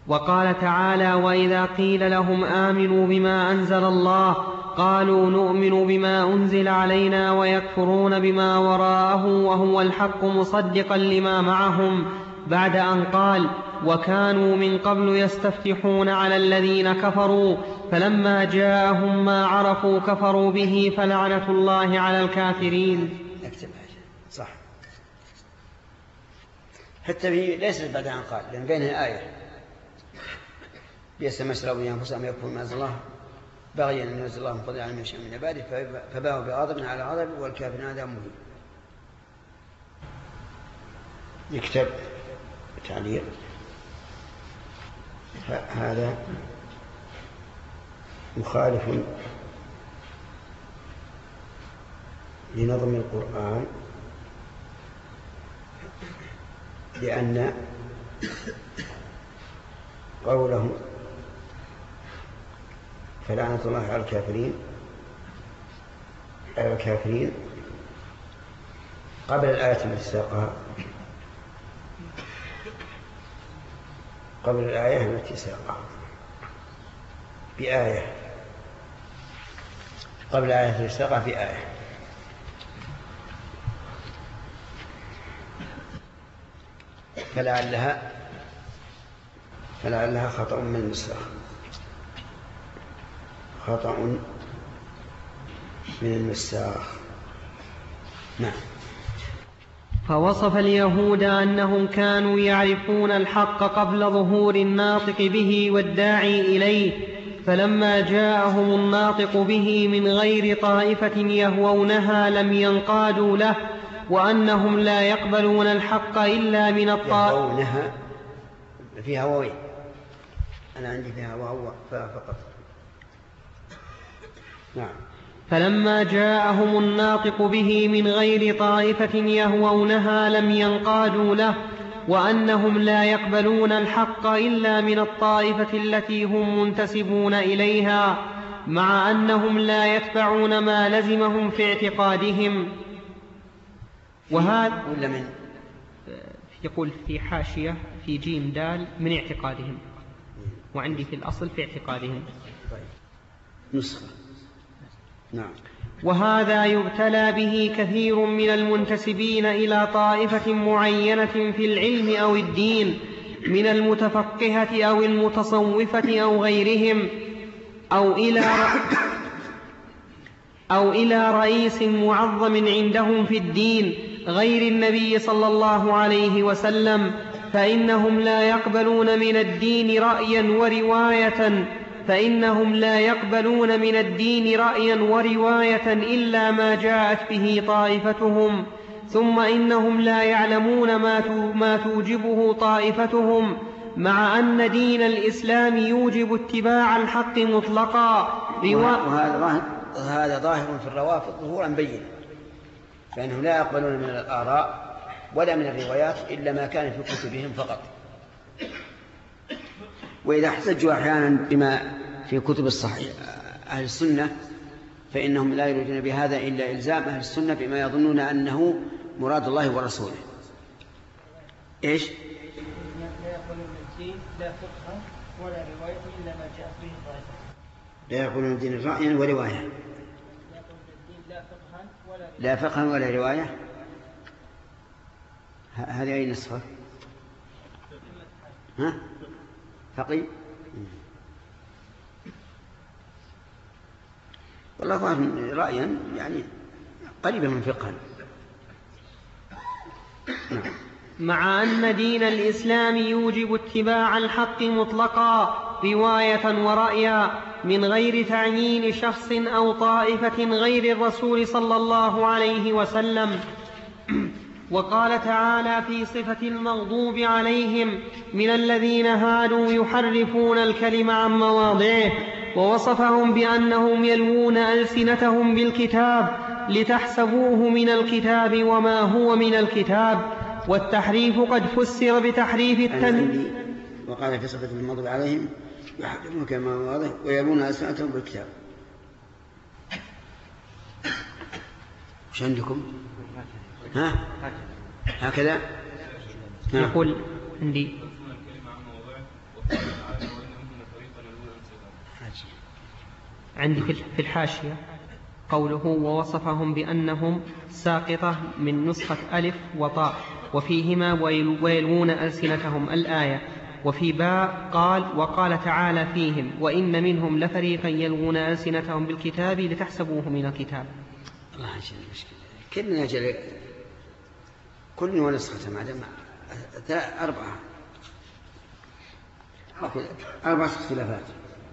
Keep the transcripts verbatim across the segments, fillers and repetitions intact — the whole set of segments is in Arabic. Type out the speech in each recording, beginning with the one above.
وقال تعالى: وإذا قيل لهم آمنوا بما أنزل الله قالوا نؤمن بما أنزل علينا ويكفرون بما وراءه وهو الحق مصدقا لما معهم، بعد أن قال: وكانوا من قبل يستفتحون على الذين كفروا فلما جاءهم ما عرفوا كفروا به فلعنة الله على الكافرين. صح، حتى به ليست بعد أن قال، لأن بينها الآية: بئس ما اشتروا به أنفسهم يكفرون ما أنزل الله بغيا أن ينزل الله من فضله على من يشاء من عباده فباءوا بغضب على غضب والكافرون عذاب مهين. يكتب تعليق: هذا مخالف لنظم القرآن، لأن قوله فلعنة الله على الكافرين على الكافرين قبل الآية التي ساقها، قبل الآية التي ساقها بآية، قبل الآية التي ساقها بآية. فلعلها فلعلها خطأ من النسخ، خطأ من النساخ. نعم. فوصف اليهود أنهم كانوا يعرفون الحق قبل ظهور الناطق به والداعي إليه، فلما جاءهم الناطق به من غير طائفة يهوونها لم ينقادوا له، وأنهم لا يقبلون الحق إلا من الطائفة. يهوونها فيها ووين، أنا عندي فيها وهو فقط. نعم. فلما جاءهم الناطق به من غير طائفة يهوونها لم ينقادوا له، وأنهم لا يقبلون الحق إلا من الطائفة التي هم منتسبون إليها، مع أنهم لا يتبعون ما لزمهم في اعتقادهم. وهذا ولا من يقول في حاشية في جيم دال من اعتقادهم، وعندي في الأصل في اعتقادهم. طيب. نسخة. نعم. وهذا يبتلى به كثير من المنتسبين إلى طائفة معينة في العلم أو الدين من المتفقهة أو المتصوفة أو غيرهم، أو إلى أو إلى رئيس معظم عندهم في الدين غير النبي صلى الله عليه وسلم، فإنهم لا يقبلون من الدين رأيا ورواية فإنهم لا يقبلون من الدين رأيا ورواية إلا ما جاءت به طائفتهم، ثم إنهم لا يعلمون ما توجبه طائفتهم، مع أن دين الإسلام يوجب اتباع الحق مطلقا. وهذا ظاهر في الروافض ظهورا بينا، فإنهم لا يقبلون من الآراء ولا من الروايات إلا ما كان في كتبهم فقط. وإذا احتجوا أحيانا بما في كتب الصحيح أهل السنة فإنهم لا يريدون بهذا إلا إلزام أهل السنة بما يظنون أنه مراد الله ورسوله. إيش؟ لا يقبلون الدين لا فقها ولا رواية إلا ما جاء به طائفة. لا يقبلون الدين رأيا ورواية. لا فقها ولا رواية. هذه أي نسخة؟ ها؟ فقي؟ والله ظاهر رأيا يعني قريبا من فقها. مع أن دين الإسلام يوجب اتباع الحق مطلقا رواية ورأيا من غير تعيين شخص أو طائفة غير الرسول صلى الله عليه وسلم. وقال تعالى في صفة المغضوب عليهم: من الذين هادوا يحرفون الكلم عن مواضعه، ووصفهم بأنهم يلوون ألسنتهم بالكتاب لتحسبوه من الكتاب وما هو من الكتاب، والتحريف قد فسر بتحريف التنزيل. وقال في صفة المغضوب عليهم يحرفون كما واضح ويلوون ألسنتهم بالكتاب. وش عندكم؟ ها؟ هكذا يقول عندي عندي في الحاشية قوله ووصفهم بأنهم ساقطة من نسخة ألف وطاء وفيهما ويلوون ألسنتهم الآية. وفي باء قال وقال تعالى فيهم وإن منهم لفريقا يلوون ألسنتهم بالكتاب لتحسبوه من الكتاب. الله يجعل المشكلة كلنا جل كل ونسخة مع دم أربعة أربعة اختلافات.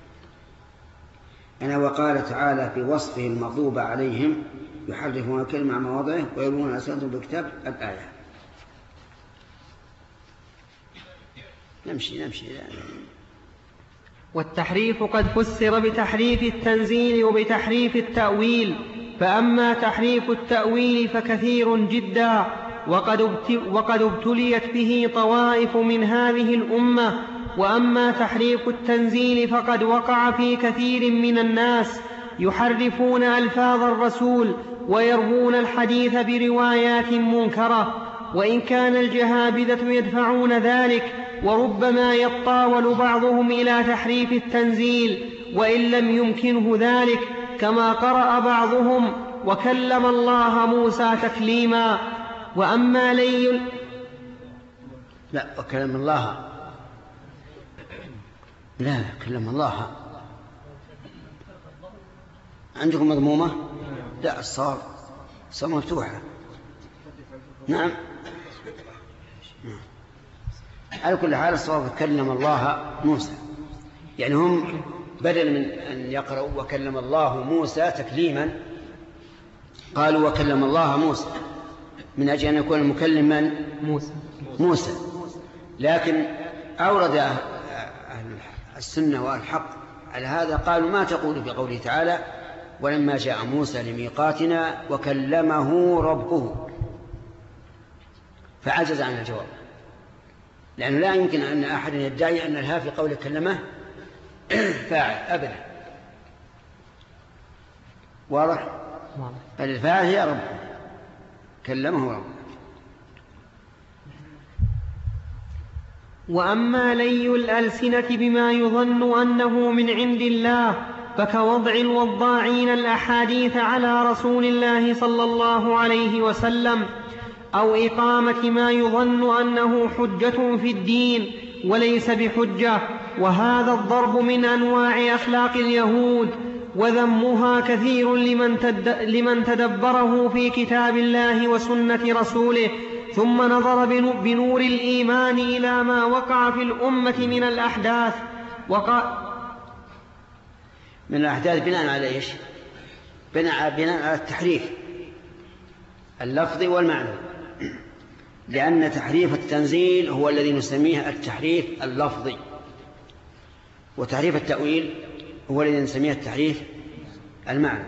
أنا وقال تعالى في وصفه المغضوب عليهم يحرفون الكلمة عن مواضعه ويلوون ألسنتهم بالكتاب الآية. نمشي نمشي لا. والتحريف قد فسر بتحريف التنزيل وبتحريف التأويل، فأما تحريف التأويل فكثير جدا وقد ابتليت به طوائف من هذه الأمة، وأما تحريف التنزيل فقد وقع في كثير من الناس يحرفون ألفاظ الرسول ويروون الحديث بروايات منكرة، وإن كان الجهابذة يدفعون ذلك وربما يطاول بعضهم إلى تحريف التنزيل وإن لم يمكنه ذلك، كما قرأ بعضهم وكلم الله موسى تكليما. وأما لي لا وكلم الله لا كلم الله عندكم مضمومة؟ لا الصار الصار مفتوحة. نعم على كل حال الصواب كلم الله موسى، يعني هم بدل من أن يقرأوا وكلم الله موسى تكليما قالوا وكلم الله موسى من أجل أن يكون المكلم من؟ موسى. موسى. لكن أورد أهل السنة والحق على هذا قالوا ما تقول في قوله تعالى ولما جاء موسى لميقاتنا وكلمه ربه، فعجز عن الجواب، لأنه لا يمكن أن أحد يدعي أن الها في قوله كلمه فاعل أبدا. واضح؟ بل الفاعل هي رب كلمه رب. وأما لي الألسنة بما يظن أنه من عند الله فكوضع الوضاعين الأحاديث على رسول الله صلى الله عليه وسلم، أو إقامة ما يظن أنه حجة في الدين وليس بحجة، وهذا الضرب من أنواع أخلاق اليهود، وذمها كثير لمن تدبره في كتاب الله وسنة رسوله ثم نظر بنور الإيمان إلى ما وقع في الأمة من الأحداث. وقع من الأحداث بناء على إيش؟ بناء, بناء على التحريف اللفظي والمعنى، لأن تحريف التنزيل هو الذي نسميه التحريف اللفظي، وتحريف التأويل هو الذي نسميه التحريف المعنى.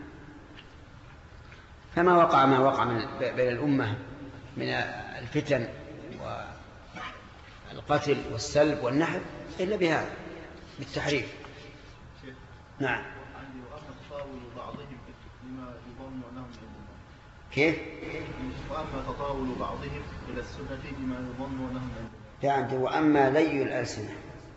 فما وقع ما وقع من بين الأمة من الفتن والقتل والسلب والنحب إلا بهذا بالتحريف. نعم. كيف؟ وأما تطاول بعضهم إلى السنة بما يظن أنهم يعني وأما لي الألسنة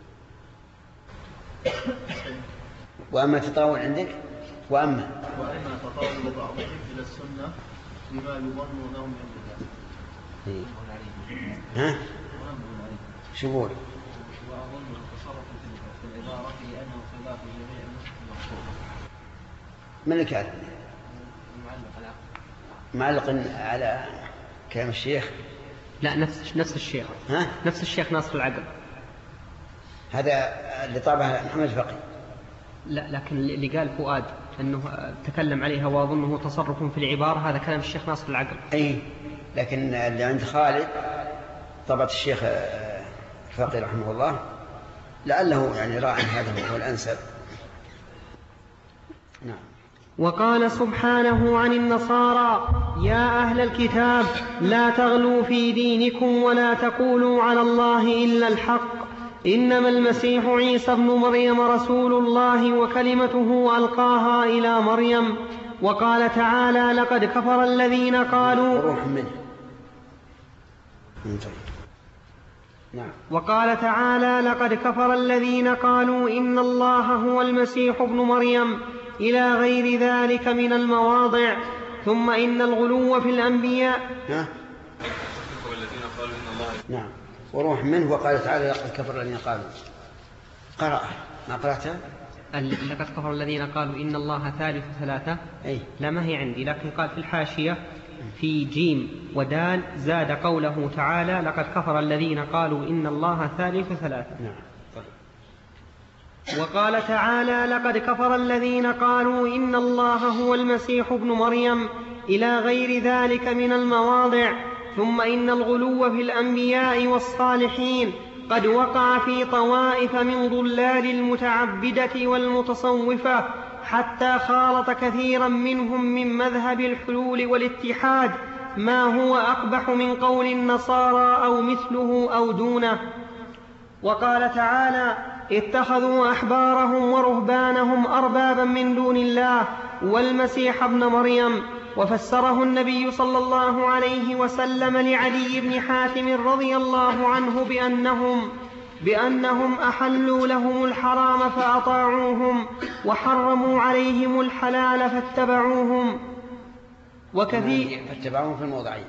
وأما تطاول عندك وأما وأما تطاول بعضهم إلى السنة بما يظن أنهم عند الله. ها؟ شو بقول؟ وأظن التصرف في العبارة لأنه خلاف جميع المقصود. من اللي كاتب؟ معلق على كلام الشيخ؟ لا نفس نفس الشيخ. ها؟ نفس الشيخ ناصر العقل. هذا اللي طابعه محمد فقي. لا لكن اللي قال فؤاد أنه تكلم عليها وأظنه تصرف في العبارة هذا كلام الشيخ ناصر العقل. أي لكن اللي عند خالد طبعة الشيخ فقي رحمه الله لعله يعني راعي هذا هو الأنسب. نعم. وقال سبحانه عن النصارى يا أهل الكتاب لا تغلوا في دينكم ولا تقولوا على الله إلا الحق إنما المسيح عيسى ابن مريم رسول الله وكلمته ألقاها إلى مريم. وقال تعالى لقد كفر الذين قالوا روح منه. نعم. وقال تعالى لقد كفر الذين قالوا إن الله هو المسيح ابن مريم إلى غير ذلك من المواضع. ثم إن الغلو في الأنبياء نعم نعم وروح منه. وقال تعالى لقد كفر الذين قالوا. قرأ ما قرأتها؟ لقد كفر الذين قالوا إن الله ثالث ثلاثة. أي. لا ما هي عندي، لكن قال في الحاشية في جيم ودال زاد قوله تعالى لقد كفر الذين قالوا إن الله ثالث ثلاثة. نعم. وقال تعالى لقد كفر الذين قالوا إن الله هو المسيح ابن مريم إلى غير ذلك من المواضع. ثم إن الغلو في الأنبياء والصالحين قد وقع في طوائف من ضلال المتعبدة والمتصوفة، حتى خالط كثيرا منهم من مذهب الحلول والاتحاد ما هو أقبح من قول النصارى أو مثله أو دونه. وقال تعالى اتخذوا أحبارهم ورهبانهم أربابا من دون الله والمسيح ابن مريم. وفسره النبي صلى الله عليه وسلم لعلي بن حاتم رضي الله عنه بأنهم, بأنهم أحلوا لهم الحرام فأطاعوهم وحرموا عليهم الحلال فاتبعوهم. وكثير, فاتبعوهم في الموضعين.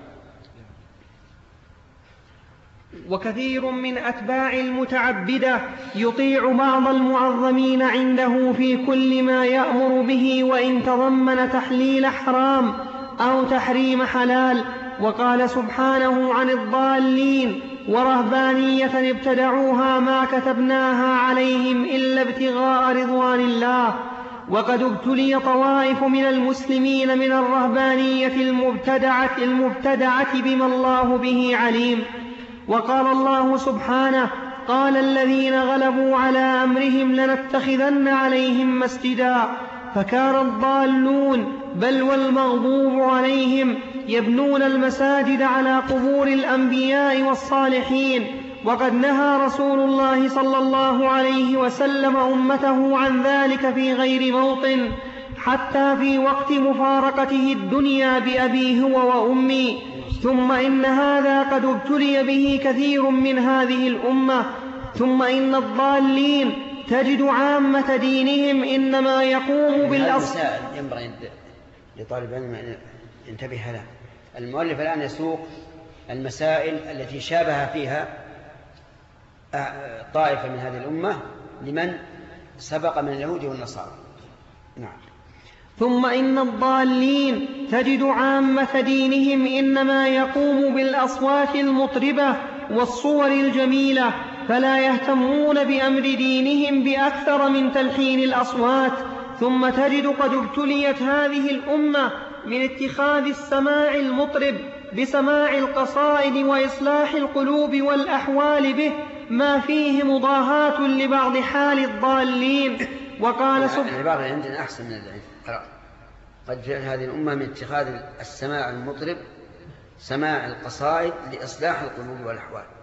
وكثير من أتباع المتعبدة يطيع بعض المعظمين عنده في كل ما يأمر به وإن تضمن تحليل حرام أو تحريم حلال. وقال سبحانه عن الضالين ورهبانية ابتدعوها ما كتبناها عليهم إلا ابتغاء رضوان الله. وقد ابتلي طوائف من المسلمين من الرهبانية المبتدعة, المبتدعة بما الله به عليم. وقال الله سبحانه قال الذين غلبوا على أمرهم لنتخذن عليهم مسجدا. فكان الضالون بل والمغضوب عليهم يبنون المساجد على قبور الأنبياء والصالحين. وقد نهى رسول الله صلى الله عليه وسلم أمته عن ذلك في غير موطن، حتى في وقت مفارقته الدنيا بأبيه هو وأمي. ثم إن هذا قد ابتلي به كثير من هذه الأمة. ثم إن الضالين تجد عامة دينهم إنما يقوم بالأصل. ينبغي لطالب العلم أن ينتبه له. المؤلف الآن يسوق المسائل التي شابه فيها طائفة من هذه الأمة لمن سبق من اليهود والنصارى. نعم. ثم إن الضالين تجد عامة دينهم إنما يقوم بالأصوات المطربة والصور الجميلة، فلا يهتمون بأمر دينهم بأكثر من تلحين الأصوات. ثم تجد قد ابتليت هذه الأمة من اتخاذ السماع المطرب بسماع القصائد وإصلاح القلوب والأحوال به ما فيه مضاهاة لبعض حال الضالين. وقال سبحانه العبارة عندنا أحسن من العلم. قد جاءت هذه الأمة من اتخاذ السماع المطرب سماع القصائد لإصلاح القلوب والأحوال.